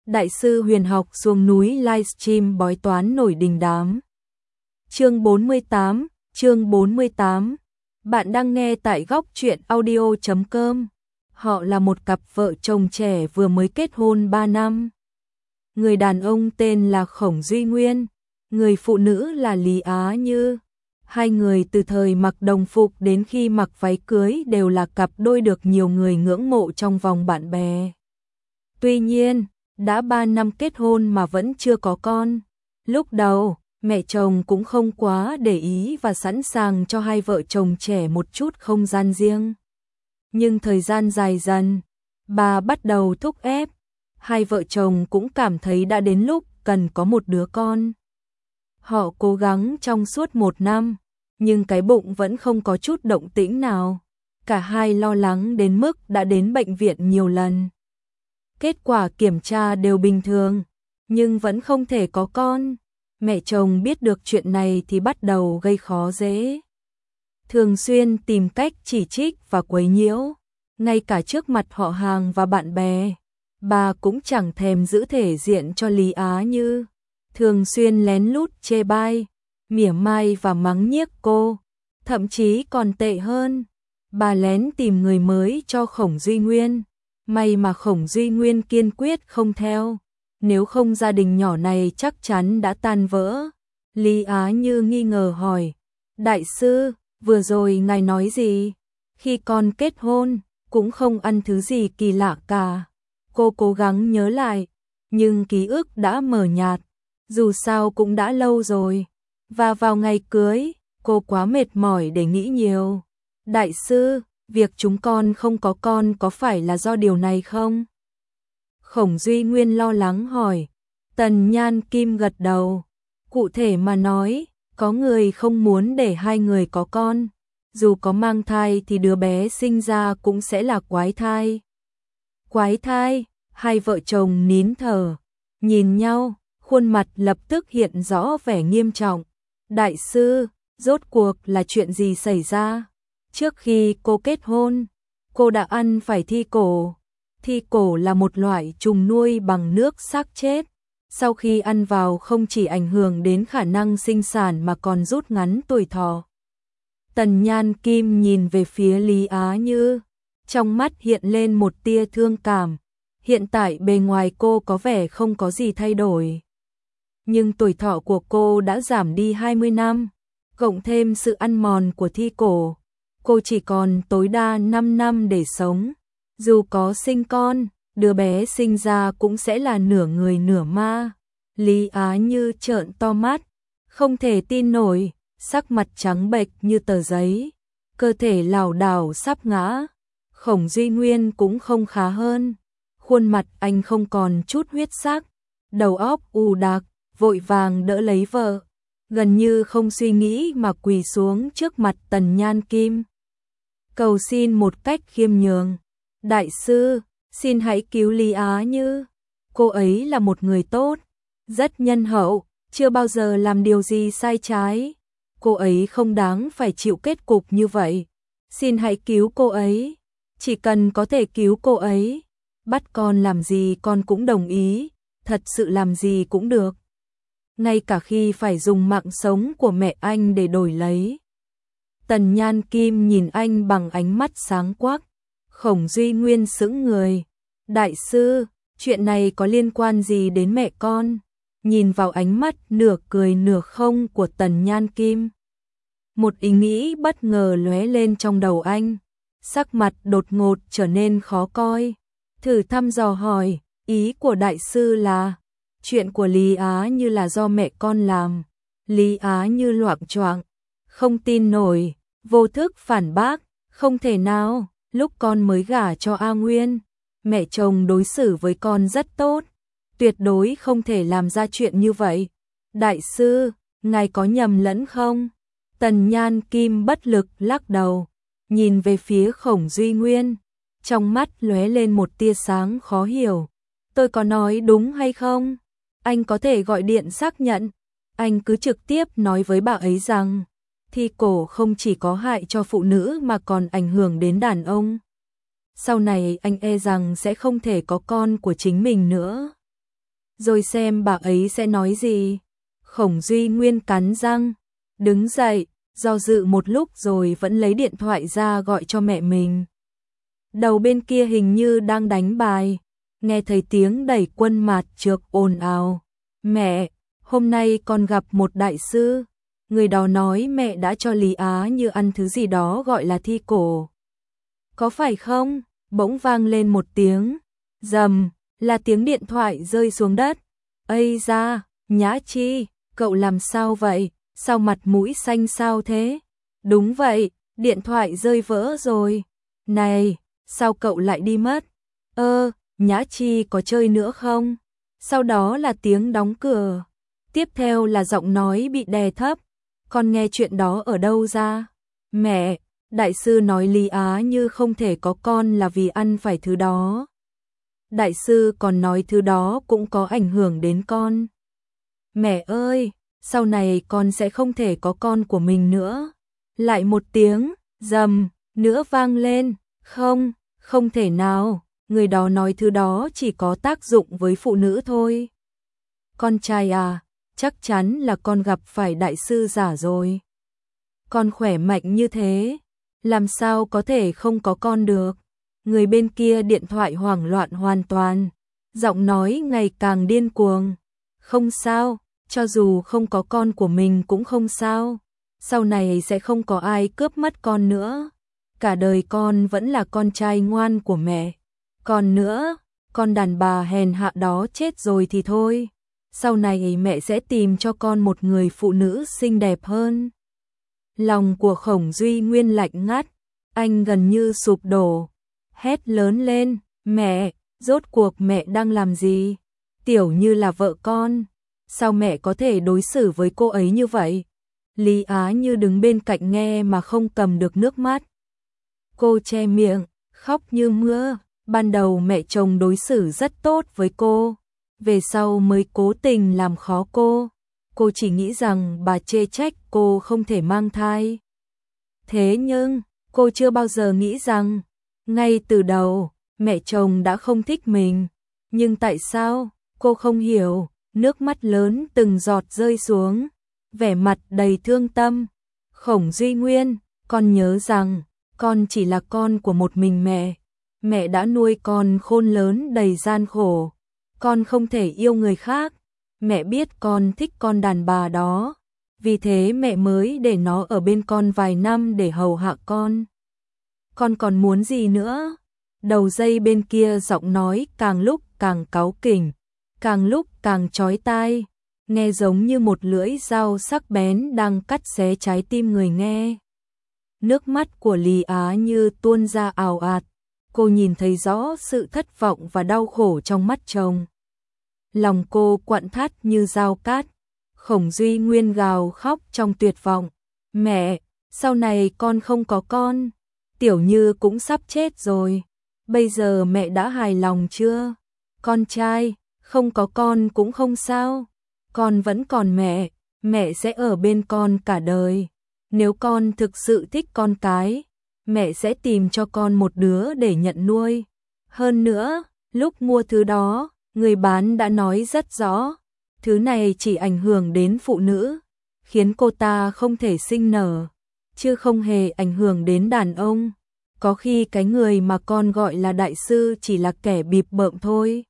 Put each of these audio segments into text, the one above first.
Đại sư huyền học xuống núi livestream bói toán nổi đình đám. Chương 48. Bạn đang nghe tại góc truyện audio.com. Họ là một cặp vợ chồng trẻ vừa mới kết hôn 3 năm. Người đàn ông tên là Khổng Duy Nguyên, người phụ nữ là Lý Á Như. Hai người từ thời mặc đồng phục đến khi mặc váy cưới đều là cặp đôi được nhiều người ngưỡng mộ trong vòng bạn bè. Tuy nhiên, đã 3 năm kết hôn mà vẫn chưa có con. Lúc đầu, mẹ chồng cũng không quá để ý và sẵn sàng cho hai vợ chồng trẻ một chút không gian riêng. Nhưng thời gian dài dần, bà bắt đầu thúc ép. Hai vợ chồng cũng cảm thấy đã đến lúc cần có một đứa con. Họ cố gắng trong suốt 1 năm, nhưng cái bụng vẫn không có chút động tĩnh nào. Cả hai lo lắng đến mức đã đến bệnh viện nhiều lần. Kết quả kiểm tra đều bình thường, nhưng vẫn không thể có con. Mẹ chồng biết được chuyện này thì bắt đầu gây khó dễ. Thường xuyên tìm cách chỉ trích và quấy nhiễu, ngay cả trước mặt họ hàng và bạn bè. Bà cũng chẳng thèm giữ thể diện cho Lý Á Như, thường xuyên lén lút chê bai, mỉa mai và mắng nhiếc cô. Thậm chí còn tệ hơn, bà lén tìm người mới cho Khổng Duy Nguyên. May mà Khổng Duy Nguyên kiên quyết không theo, nếu không gia đình nhỏ này chắc chắn đã tan vỡ. Lý Á Như nghi ngờ hỏi, đại sư, vừa rồi ngài nói gì? Khi con kết hôn, cũng không ăn thứ gì kỳ lạ cả. Cô cố gắng nhớ lại, nhưng ký ức đã mờ nhạt, dù sao cũng đã lâu rồi. Và vào ngày cưới, cô quá mệt mỏi để nghĩ nhiều. Đại sư, việc chúng con không có con có phải là do điều này không? Khổng Duy Nguyên lo lắng hỏi. Tần Nhan Kim gật đầu. Cụ thể mà nói, có người không muốn để hai người có con. Dù có mang thai thì đứa bé sinh ra cũng sẽ là quái thai. Quái thai, hai vợ chồng nín thở, nhìn nhau, khuôn mặt lập tức hiện rõ vẻ nghiêm trọng. Đại sư, rốt cuộc là chuyện gì xảy ra? Trước khi cô kết hôn, cô đã ăn phải thi cổ. Thi cổ là một loại trùng nuôi bằng nước xác chết. Sau khi ăn vào không chỉ ảnh hưởng đến khả năng sinh sản mà còn rút ngắn tuổi thọ. Tần Nhan Kim nhìn về phía Lý Á Như, trong mắt hiện lên một tia thương cảm. Hiện tại bề ngoài cô có vẻ không có gì thay đổi, nhưng tuổi thọ của cô đã giảm đi 20 năm, cộng thêm sự ăn mòn của thi cổ. Cô chỉ còn tối đa 5 năm để sống. Dù có sinh con, đứa bé sinh ra cũng sẽ là nửa người nửa ma. Lý Á Như trợn to mắt, không thể tin nổi, sắc mặt trắng bệch như tờ giấy, cơ thể lảo đảo sắp ngã. Khổng Duy Nguyên cũng không khá hơn, khuôn mặt anh không còn chút huyết sắc, đầu óc ù đặc, vội vàng đỡ lấy vợ, gần như không suy nghĩ mà quỳ xuống trước mặt Tần Nhan Kim. Cầu xin một cách khiêm nhường. Đại sư, xin hãy cứu Lý Á Như. Cô ấy là một người tốt, rất nhân hậu, chưa bao giờ làm điều gì sai trái. Cô ấy không đáng phải chịu kết cục như vậy. Xin hãy cứu cô ấy. Chỉ cần có thể cứu cô ấy, bắt con làm gì con cũng đồng ý, thật sự làm gì cũng được. Ngay cả khi phải dùng mạng sống của mẹ anh để đổi lấy. Tần Nhan Kim nhìn anh bằng ánh mắt sáng quắc. Khổng Duy Nguyên sững người. Đại sư, chuyện này có liên quan gì đến mẹ con? Nhìn vào ánh mắt nửa cười nửa không của Tần Nhan Kim, một ý nghĩ bất ngờ lóe lên trong đầu anh. Sắc mặt đột ngột trở nên khó coi. Thử thăm dò hỏi, ý của đại sư là chuyện của Lý Á Như là do mẹ con làm. Lý Á Như loạng choạng, không tin nổi, vô thức phản bác, không thể nào. Lúc con mới gả cho A Nguyên, mẹ chồng đối xử với con rất tốt, tuyệt đối không thể làm ra chuyện như vậy. Đại sư, ngài có nhầm lẫn không? Tần Nhan Kim bất lực lắc đầu, nhìn về phía Khổng Duy Nguyên, trong mắt lóe lên một tia sáng khó hiểu. Tôi có nói đúng hay không? Anh có thể gọi điện xác nhận. Anh cứ trực tiếp nói với bà ấy rằng thi cổ không chỉ có hại cho phụ nữ mà còn ảnh hưởng đến đàn ông. Sau này anh e rằng sẽ không thể có con của chính mình nữa. rồi xem bà ấy sẽ nói gì. Khổng Duy Nguyên cắn răng, đứng dậy, do dự một lúc rồi vẫn lấy điện thoại ra gọi cho mẹ mình. Đầu bên kia hình như đang đánh bài, nghe thấy tiếng đẩy Quân Mạt Trược ồn ào. Mẹ, hôm nay con gặp một đại sư. Người đó nói mẹ đã cho Lý Á Như ăn thứ gì đó gọi là thi cổ. Có phải không? Bỗng vang lên một tiếng. Rầm, là tiếng điện thoại rơi xuống đất. Ây da, Nhã Chi, cậu làm sao vậy? Sao mặt mũi xanh xao thế? Đúng vậy, điện thoại rơi vỡ rồi. Này, sao cậu lại đi mất? Nhã Chi có chơi nữa không? Sau đó là tiếng đóng cửa. Tiếp theo là giọng nói bị đè thấp. Con nghe chuyện đó ở đâu ra? Mẹ, đại sư nói Lý Á Như không thể có con là vì ăn phải thứ đó. Đại sư còn nói thứ đó cũng có ảnh hưởng đến con. Mẹ ơi, sau này con sẽ không thể có con của mình nữa. Lại một tiếng, rầm, nữa vang lên. Không, không thể nào, người đó nói thứ đó chỉ có tác dụng với phụ nữ thôi. Con trai à, chắc chắn là con gặp phải đại sư giả rồi. Con khỏe mạnh như thế, làm sao có thể không có con được. Người bên kia điện thoại hoảng loạn hoàn toàn, giọng nói ngày càng điên cuồng. Không sao, cho dù không có con của mình cũng không sao. Sau này sẽ không có ai cướp mất con nữa. Cả đời con vẫn là con trai ngoan của mẹ. Còn nữa, con đàn bà hèn hạ đó chết rồi thì thôi. Sau này mẹ sẽ tìm cho con một người phụ nữ xinh đẹp hơn. Lòng của Khổng Duy Nguyên lạnh ngắt, anh gần như sụp đổ, hét lớn lên, mẹ, rốt cuộc mẹ đang làm gì? Tiểu Như là vợ con, sao mẹ có thể đối xử với cô ấy như vậy? Lý Á Như đứng bên cạnh nghe mà không cầm được nước mắt. Cô che miệng, khóc như mưa, ban đầu mẹ chồng đối xử rất tốt với cô, về sau mới cố tình làm khó cô. Cô chỉ nghĩ rằng bà chê trách cô không thể mang thai. Thế nhưng, cô chưa bao giờ nghĩ rằng, ngay từ đầu, mẹ chồng đã không thích mình. Nhưng tại sao, cô không hiểu, nước mắt lớn từng giọt rơi xuống, vẻ mặt đầy thương tâm. Khổng Duy Nguyên, con nhớ rằng, con chỉ là con của một mình mẹ. Mẹ đã nuôi con khôn lớn đầy gian khổ. Con không thể yêu người khác. Mẹ biết con thích con đàn bà đó. Vì thế mẹ mới để nó ở bên con vài năm để hầu hạ con. Con còn muốn gì nữa? Đầu dây bên kia giọng nói càng lúc càng cáu kỉnh, càng lúc càng chói tai, nghe giống như một lưỡi dao sắc bén đang cắt xé trái tim người nghe. Nước mắt của Lý Á Như tuôn ra ào ạt, cô nhìn thấy rõ sự thất vọng và đau khổ trong mắt chồng. Lòng cô quặn thắt như dao cát. Khổng Duy Nguyên gào khóc trong tuyệt vọng. Mẹ, sau này con không có con, Tiểu Như cũng sắp chết rồi. Bây giờ mẹ đã hài lòng chưa? Con trai, không có con cũng không sao. Con vẫn còn mẹ sẽ ở bên con cả đời. Nếu con thực sự thích con cái, mẹ sẽ tìm cho con một đứa để nhận nuôi. Hơn nữa, lúc mua thứ đó, người bán đã nói rất rõ, thứ này chỉ ảnh hưởng đến phụ nữ, khiến cô ta không thể sinh nở, chứ không hề ảnh hưởng đến đàn ông. Có khi cái người mà con gọi là đại sư chỉ là kẻ bịp bợm thôi.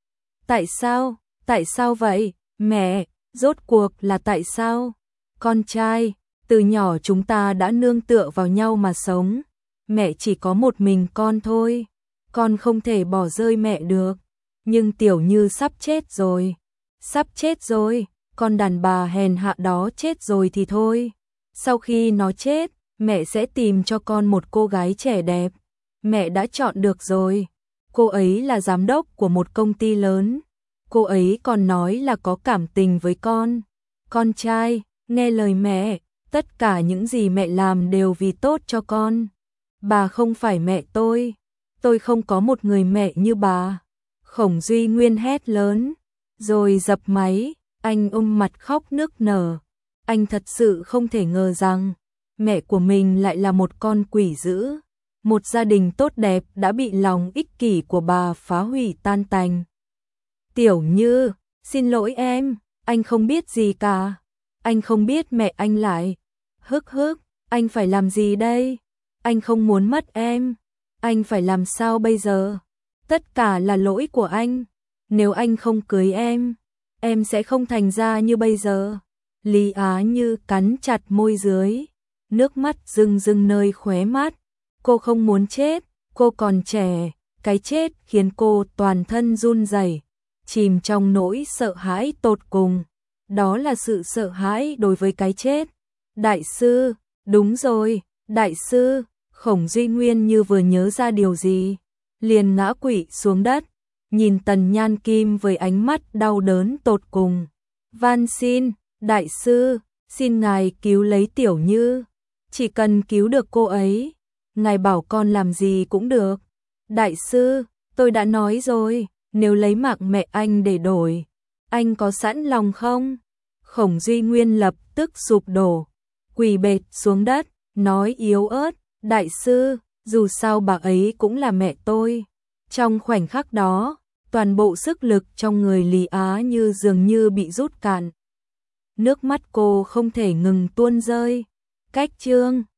Tại sao? Tại sao vậy? Mẹ, rốt cuộc là tại sao? Con trai, từ nhỏ chúng ta đã nương tựa vào nhau mà sống. Mẹ chỉ có một mình con thôi. Con không thể bỏ rơi mẹ được. Nhưng Tiểu Như sắp chết rồi. Sắp chết rồi, con đàn bà hèn hạ đó chết rồi thì thôi. Sau khi nó chết, mẹ sẽ tìm cho con một cô gái trẻ đẹp. Mẹ đã chọn được rồi. Cô ấy là giám đốc của một công ty lớn. Cô ấy còn nói là có cảm tình với con. Con trai, nghe lời mẹ, tất cả những gì mẹ làm đều vì tốt cho con. Bà không phải mẹ tôi không có một người mẹ như bà. Khổng Duy Nguyên hét lớn, rồi dập máy, anh ôm mặt khóc nức nở. Anh thật sự không thể ngờ rằng, mẹ của mình lại là một con quỷ dữ. Một gia đình tốt đẹp đã bị lòng ích kỷ của bà phá hủy tan tành. Tiểu Như, Xin lỗi em, anh không biết gì cả. Anh không biết mẹ anh lại. Hức hức, anh phải làm gì đây? Anh không muốn mất em. Anh phải làm sao bây giờ? Tất cả là lỗi của anh. Nếu anh không cưới em sẽ không thành ra như bây giờ. Lý Á Như cắn chặt môi dưới, nước mắt rưng rưng nơi khóe mắt. Cô không muốn chết, cô còn trẻ, cái chết khiến cô toàn thân run rẩy, chìm trong nỗi sợ hãi tột cùng. Đó là sự sợ hãi đối với cái chết. Đại sư, đúng rồi, đại sư. Khổng Duy Nguyên như vừa nhớ ra điều gì, liền ngã quỵ xuống đất, nhìn Tần Nhan Kim với ánh mắt đau đớn tột cùng. Van xin, đại sư, xin ngài cứu lấy Tiểu Như, chỉ cần cứu được cô ấy, ngài bảo con làm gì cũng được. Đại sư, tôi đã nói rồi, nếu lấy mạng mẹ anh để đổi, anh có sẵn lòng không? Khổng Duy Nguyên lập tức sụp đổ, quỳ bệt xuống đất, nói yếu ớt, đại sư, dù sao bà ấy cũng là mẹ tôi. Trong khoảnh khắc đó, toàn bộ sức lực trong người Lý Á Như dường như bị rút cạn. Nước mắt cô không thể ngừng tuôn rơi. Cách chương